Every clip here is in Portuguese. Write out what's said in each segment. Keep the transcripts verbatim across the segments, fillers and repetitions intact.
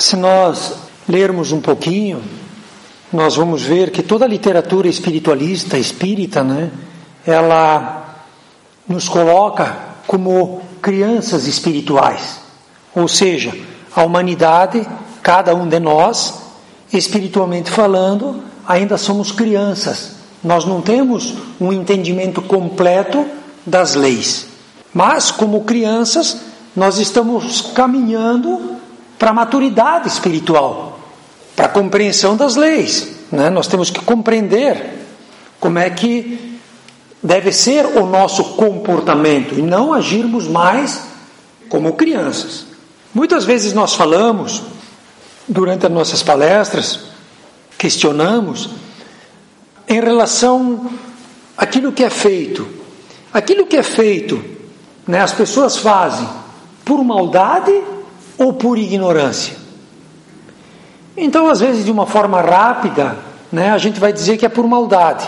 Se nós lermos um pouquinho, nós vamos ver que toda a literatura espiritualista, espírita, né, ela nos coloca como crianças espirituais. Ou seja, a humanidade, cada um de nós, espiritualmente falando, ainda somos crianças. Nós não temos um entendimento completo das leis. Mas, como crianças, nós estamos caminhando para a maturidade espiritual, para a compreensão das leis, né? Nós temos que compreender como é que deve ser o nosso comportamento e não agirmos mais como crianças. Muitas vezes nós falamos, durante as nossas palestras, questionamos em relação àquilo que é feito. Aquilo que é feito, né, as pessoas fazem por maldade ou por ignorância? Então, às vezes, de uma forma rápida, né, a gente vai dizer que é por maldade.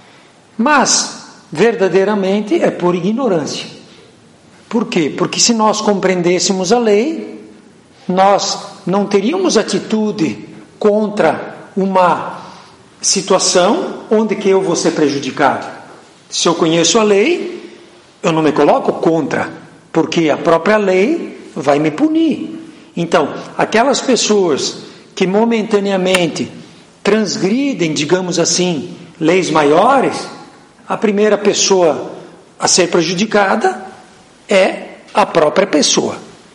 Mas, verdadeiramente, é por ignorância. Por quê? Porque se nós compreendêssemos a lei, nós não teríamos atitude contra uma situação onde que eu vou ser prejudicado. Se eu conheço a lei, eu não me coloco contra, porque a própria lei vai me punir. Então, aquelas pessoas que momentaneamente transgridem, digamos assim, leis maiores, a primeira pessoa a ser prejudicada é a própria pessoa.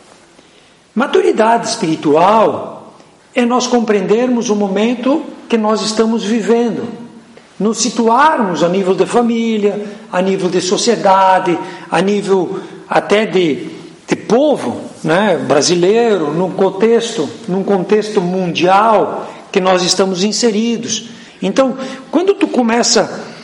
Maturidade espiritual é nós compreendermos o momento que nós estamos vivendo, nos situarmos a nível de família, a nível de sociedade, a nível até de, de povo, né, brasileiro, num contexto, num contexto mundial que nós estamos inseridos. Então, quando tu começa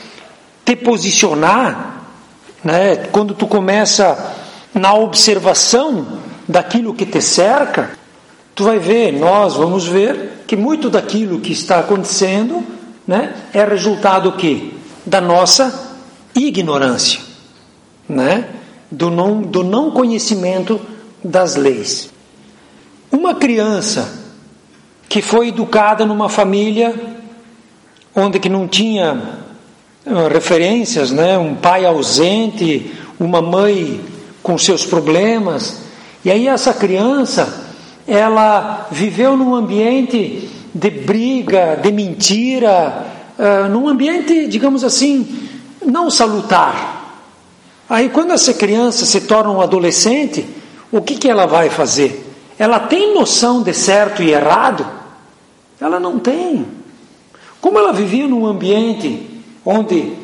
a te posicionar, né, quando tu começa na observação daquilo que te cerca, tu vai ver, nós vamos ver que muito daquilo que está acontecendo, né, é resultado o quê? Da nossa ignorância, né? do, não, do não conhecimento das leis. Uma criança que foi educada numa família onde que não tinha uh, referências, né? Um pai ausente, uma mãe com seus problemas, e aí essa criança, ela viveu num ambiente de briga, de mentira, uh, num ambiente, digamos assim, não salutar. Aí quando essa criança se torna um adolescente, o que que ela vai fazer? Ela tem noção de certo e errado? Ela não tem. Como ela vivia num ambiente onde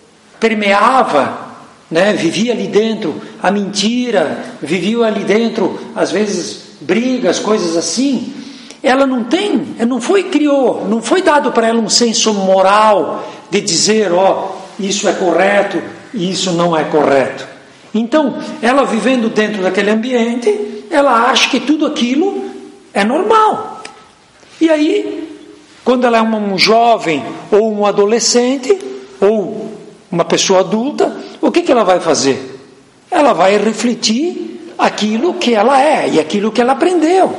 permeava, né, vivia ali dentro a mentira, vivia ali dentro, às vezes, brigas, coisas assim, ela não tem, não foi criou, não foi dado para ela um senso moral de dizer, ó, isso é correto e isso não é correto. Então, ela vivendo dentro daquele ambiente, ela acha que tudo aquilo é normal. E aí, quando ela é um jovem ou um adolescente ou uma pessoa adulta, o que que ela vai fazer? Ela vai refletir aquilo que ela é e aquilo que ela aprendeu.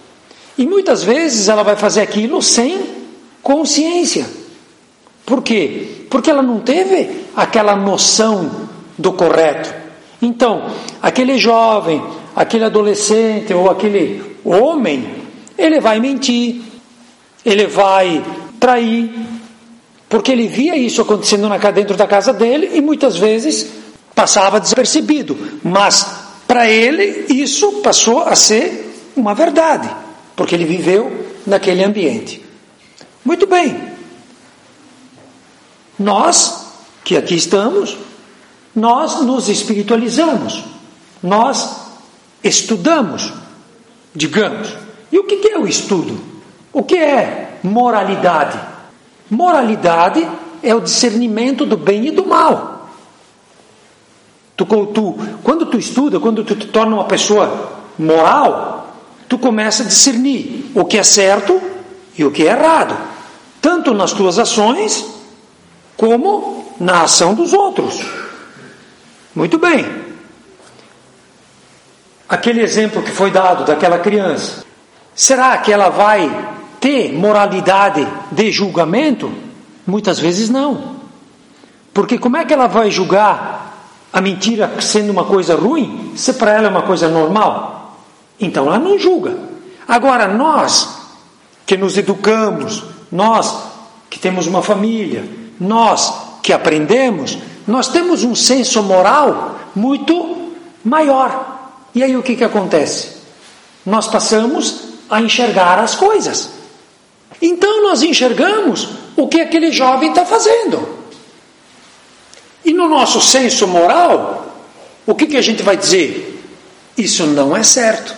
E muitas vezes ela vai fazer aquilo sem consciência. Por quê? Porque ela não teve aquela noção do correto. Então, aquele jovem, aquele adolescente ou aquele homem, ele vai mentir, ele vai trair, porque ele via isso acontecendo dentro da casa dele e muitas vezes passava despercebido. Mas para ele isso passou a ser uma verdade, porque ele viveu naquele ambiente. Muito bem. Nós, que aqui estamos, nós nos espiritualizamos, nós estudamos, digamos. E o que é o estudo? O que é moralidade? Moralidade é o discernimento do bem e do mal. Tu, tu, quando tu estuda, quando tu te torna uma pessoa moral, tu começa a discernir o que é certo e o que é errado, tanto nas tuas ações como na ação dos outros. Muito bem. Aquele exemplo que foi dado daquela criança, Será que ela vai ter moralidade de julgamento? Muitas vezes não. Porque como é que ela vai julgar a mentira sendo uma coisa ruim, se para ela é uma coisa normal? Então ela não julga. Agora nós, que nos educamos, nós que temos uma família, nós que aprendemos, nós temos um senso moral muito maior. E aí o que que acontece? Nós passamos a enxergar as coisas. Então nós enxergamos o que aquele jovem está fazendo. E no nosso senso moral, o que que a gente vai dizer? Isso não é certo.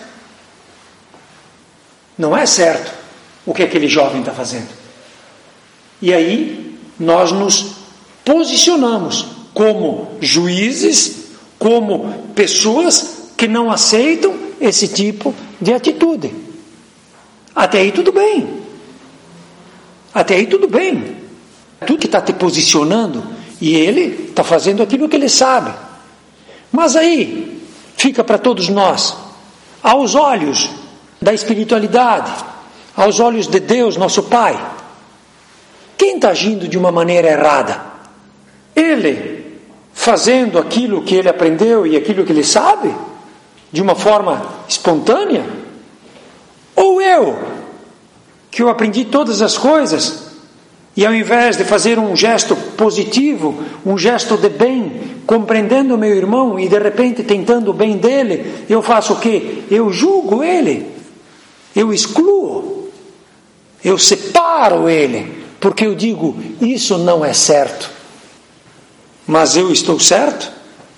Não é certo o que aquele jovem está fazendo. E aí nós nos posicionamos como juízes, como pessoas que não aceitam esse tipo de atitude. Até aí tudo bem. Até aí tudo bem. Tu que está te posicionando e ele está fazendo aquilo que ele sabe. Mas aí fica para todos nós, aos olhos da espiritualidade, aos olhos de Deus, nosso Pai, quem está agindo de uma maneira errada? Ele fazendo aquilo que ele aprendeu e aquilo que ele sabe, de uma forma espontânea? Ou eu, que eu aprendi todas as coisas, e ao invés de fazer um gesto positivo, um gesto de bem, compreendendo o meu irmão e de repente tentando o bem dele, eu faço o quê? Eu julgo ele, eu excluo, eu separo ele, porque eu digo, isso não é certo. Mas eu estou certo?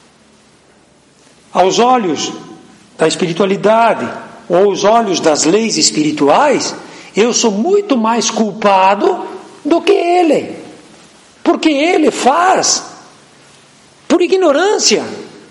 Aos olhos da espiritualidade, ou aos olhos das leis espirituais, eu sou muito mais culpado do que ele, porque ele faz por ignorância,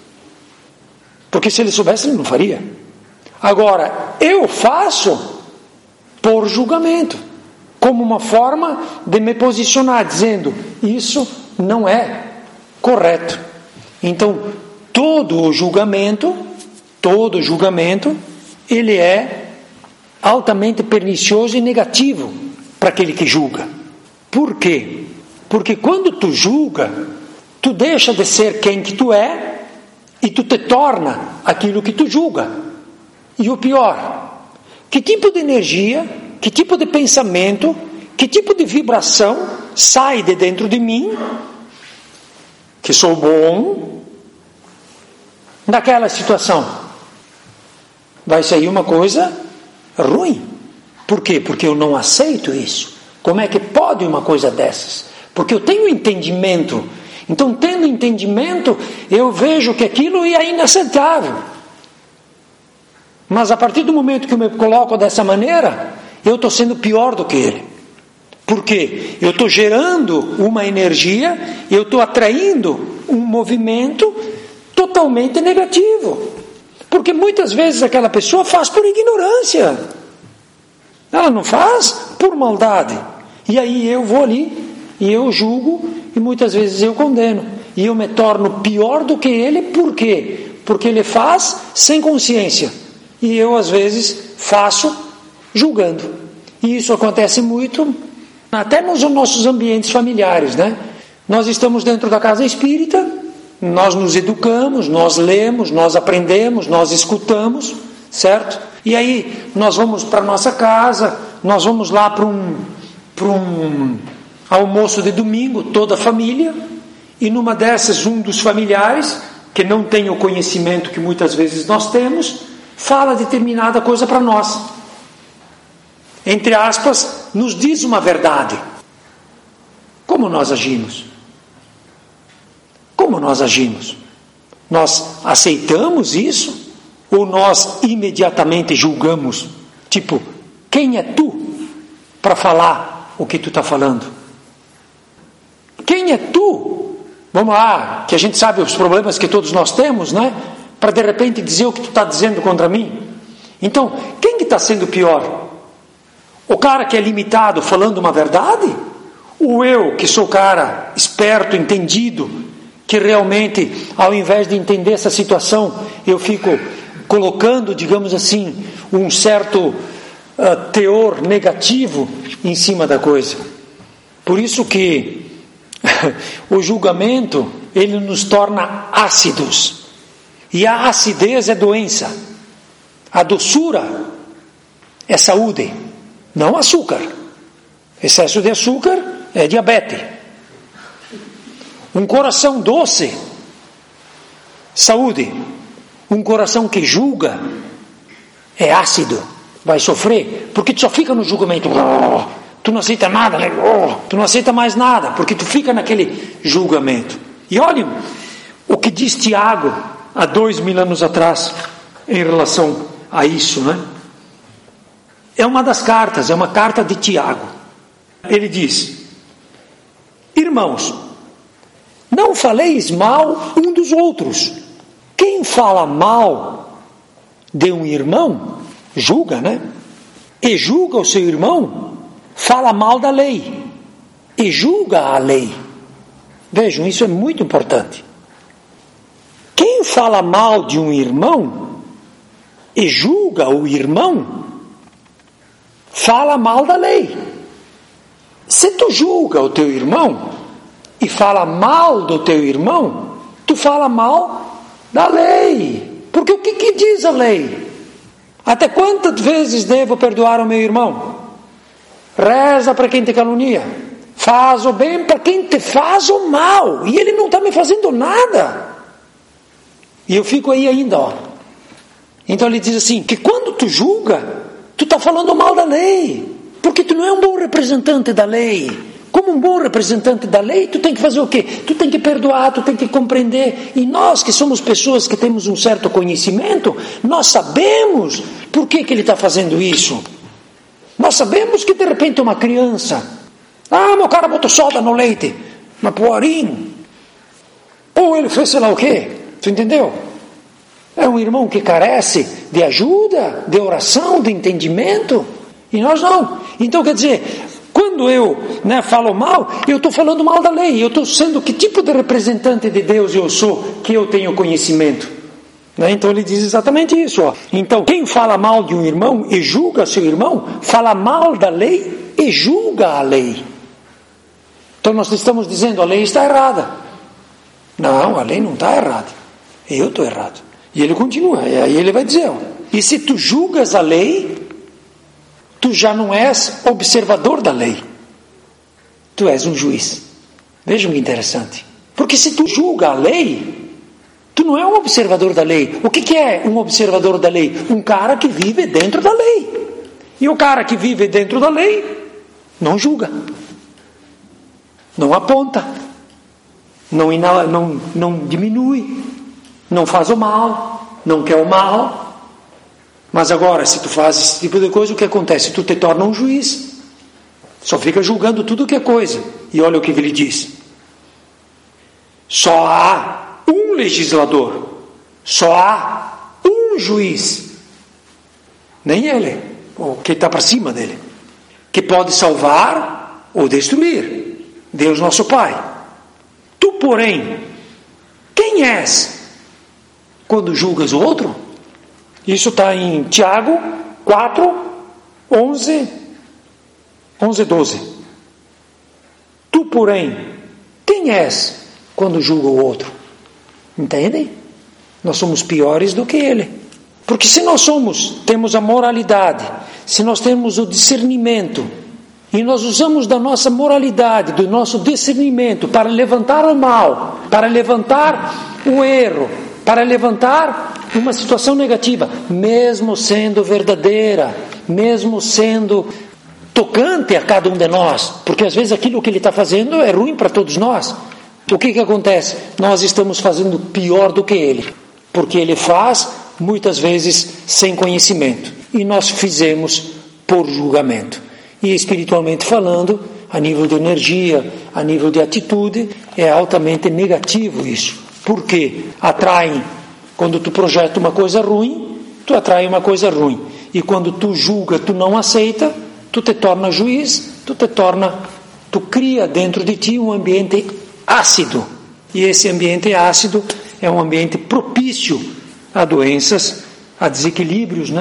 porque se ele soubesse ele não faria. Agora eu faço por julgamento, como uma forma de me posicionar, dizendo isso não é correto. Então todo o julgamento, todo julgamento, ele é altamente pernicioso e negativo para aquele que julga. Por quê? Porque quando tu julga, tu deixa de ser quem que tu é e tu te torna aquilo que tu julga. E o pior, que tipo de energia, que tipo de pensamento, que tipo de vibração sai de dentro de mim, que sou bom, naquela situação? Vai sair uma coisa ruim. Por quê? Porque eu não aceito isso. Como é que pode uma coisa dessas? Porque eu tenho entendimento. Então, tendo entendimento, eu vejo que aquilo é inaceitável. Mas a partir do momento que eu me coloco dessa maneira, eu estou sendo pior do que ele. Por quê? Eu estou gerando uma energia, eu estou atraindo um movimento totalmente negativo. Porque muitas vezes aquela pessoa faz por ignorância. Ela não faz por maldade. E aí eu vou ali e eu julgo e muitas vezes eu condeno. E eu me torno pior do que ele. Por quê? Porque ele faz sem consciência. E eu às vezes faço julgando. E isso acontece muito até nos nossos ambientes familiares, né? Nós estamos dentro da casa espírita, nós nos educamos, nós lemos, nós aprendemos, nós escutamos, certo? E aí nós vamos para a nossa casa, nós vamos lá para um, para um almoço de domingo, toda a família, e numa dessas um dos familiares, que não tem o conhecimento que muitas vezes nós temos, fala determinada coisa para nós. Entre aspas, nos diz uma verdade. Como nós agimos? Como nós agimos? Nós aceitamos isso? Ou nós imediatamente julgamos? Tipo, quem é tu para falar o que tu está falando? Quem é tu? Vamos lá, que a gente sabe os problemas que todos nós temos, né? Para de repente dizer o que tu está dizendo contra mim. Então, quem que está sendo pior? O cara que é limitado falando uma verdade? Ou eu que sou cara esperto, entendido, que realmente, ao invés de entender essa situação, eu fico colocando, digamos assim, um certo uh, teor negativo em cima da coisa. Por isso que o julgamento, ele nos torna ácidos. E a acidez é doença. A doçura é saúde, não açúcar. Excesso de açúcar é diabetes. Um coração doce, saúde. Um coração que julga é ácido, vai sofrer, porque tu só fica no julgamento. Oh, tu não aceita nada, né? Oh, tu não aceita mais nada, porque tu fica naquele julgamento. E olhem o que diz Tiago há dois mil anos atrás em relação a isso, né? É uma das cartas, é uma carta de Tiago. Ele diz: irmãos, não faleis mal um dos outros. Quem fala mal de um irmão, julga, né? E julga o seu irmão, fala mal da lei. E julga a lei. Vejam, isso é muito importante. Quem fala mal de um irmão e julga o irmão, fala mal da lei. Se tu julga o teu irmão e fala mal do teu irmão, tu fala mal da lei. Porque o que, que diz a lei? Até quantas vezes devo perdoar o meu irmão? Reza para quem te calunia, faz o bem para quem te faz o mal, e ele não está me fazendo nada. E eu fico aí ainda, ó. Então ele diz assim, que quando tu julga, tu está falando mal da lei, porque tu não é um bom representante da lei. Como um bom representante da lei, tu tem que fazer o quê? Tu tem que perdoar, tu tem que compreender. E nós que somos pessoas que temos um certo conhecimento, nós sabemos por que, que ele está fazendo isso. Nós sabemos que de repente uma criança, ah, meu cara botou soda no leite, mas poarim, ou ele fez sei lá o quê, tu entendeu? É um irmão que carece de ajuda, de oração, de entendimento, e nós não. Então quer dizer, quando eu né, falo mal, eu estou falando mal da lei, eu estou sendo que tipo de representante de Deus eu sou, que eu tenho conhecimento. Né? Então ele diz exatamente isso. Ó. Então quem fala mal de um irmão e julga seu irmão, fala mal da lei e julga a lei. Então nós estamos dizendo, a lei está errada. Não, a lei não está errada, eu estou errado. E ele continua, e aí ele vai dizer, ó, e se tu julgas a lei, tu já não és observador da lei, tu és um juiz. Vejam que interessante, porque se tu julga a lei, tu não é um observador da lei. O que, que é um observador da lei? Um cara que vive dentro da lei. E o cara que vive dentro da lei não julga, não aponta, não, inala, não, não diminui, não faz o mal, não quer o mal. Mas agora, se tu faz esse tipo de coisa, o que acontece? Tu te torna um juiz, só fica julgando tudo que é coisa. E olha o que ele diz: só há um legislador, só há um juiz, nem ele, ou que está para cima dele, que pode salvar ou destruir, Deus nosso Pai. Tu, porém, quem és quando julgas o outro? Isso está em Tiago quatro, onze, onze, doze. Tu, porém, quem és quando julga o outro? Entendem? Nós somos piores do que ele. Porque se nós somos, temos a moralidade, se nós temos o discernimento, e nós usamos da nossa moralidade, do nosso discernimento para levantar o mal, para levantar o erro, para levantar uma situação negativa, mesmo sendo verdadeira, mesmo sendo tocante a cada um de nós, porque às vezes aquilo que ele está fazendo é ruim para todos nós. O que que acontece? Nós estamos fazendo pior do que ele, porque ele faz muitas vezes sem conhecimento, e nós fizemos por julgamento. E espiritualmente falando, a nível de energia, a nível de atitude, é altamente negativo isso. Por quê? Atraem. Quando tu projeta uma coisa ruim, tu atrai uma coisa ruim. E quando tu julga, tu não aceita, tu te torna juiz, tu te torna, tu cria dentro de ti um ambiente ácido. E esse ambiente ácido é um ambiente propício a doenças, a desequilíbrios, né?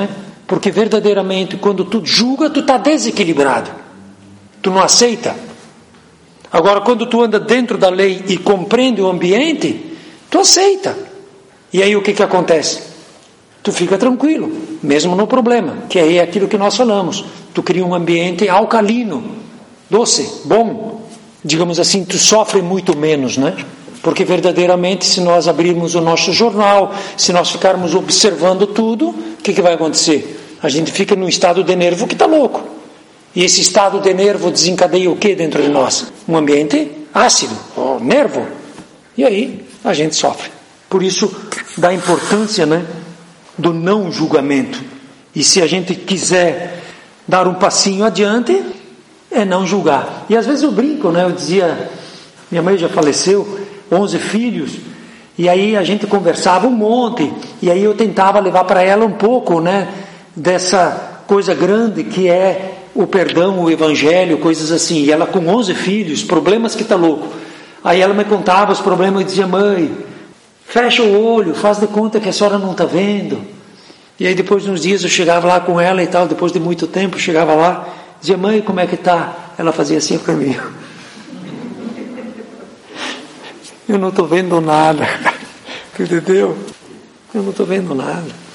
Porque verdadeiramente, quando tu julga, tu está desequilibrado. Tu não aceita. Agora, quando tu anda dentro da lei e compreende o ambiente, tu aceita. E aí o que que acontece? Tu fica tranquilo, mesmo no problema, que aí é aquilo que nós falamos. Tu cria um ambiente alcalino, doce, bom. Digamos assim, tu sofre muito menos, né? Porque verdadeiramente, se nós abrirmos o nosso jornal, se nós ficarmos observando tudo, o que que vai acontecer? A gente fica num estado de nervo que está louco. E esse estado de nervo desencadeia o que dentro de nós? Um ambiente ácido, oh, nervo. E aí a gente sofre. Por isso, da importância, né, do não julgamento. E se a gente quiser dar um passinho adiante, é não julgar. E às vezes eu brinco, né? Eu dizia, minha mãe já faleceu, onze filhos, e aí a gente conversava um monte, e aí eu tentava levar para ela um pouco, né, dessa coisa grande que é o perdão, o evangelho, coisas assim. E ela com onze filhos, problemas que tá louco. Aí ela me contava os problemas e dizia, mãe, fecha o olho, faz de conta que a senhora não está vendo. E aí depois de uns dias eu chegava lá com ela e tal, depois de muito tempo, chegava lá, dizia, mãe, como é que tá? Ela fazia assim para mim. Eu não estou vendo nada. Entendeu? Eu não estou vendo nada.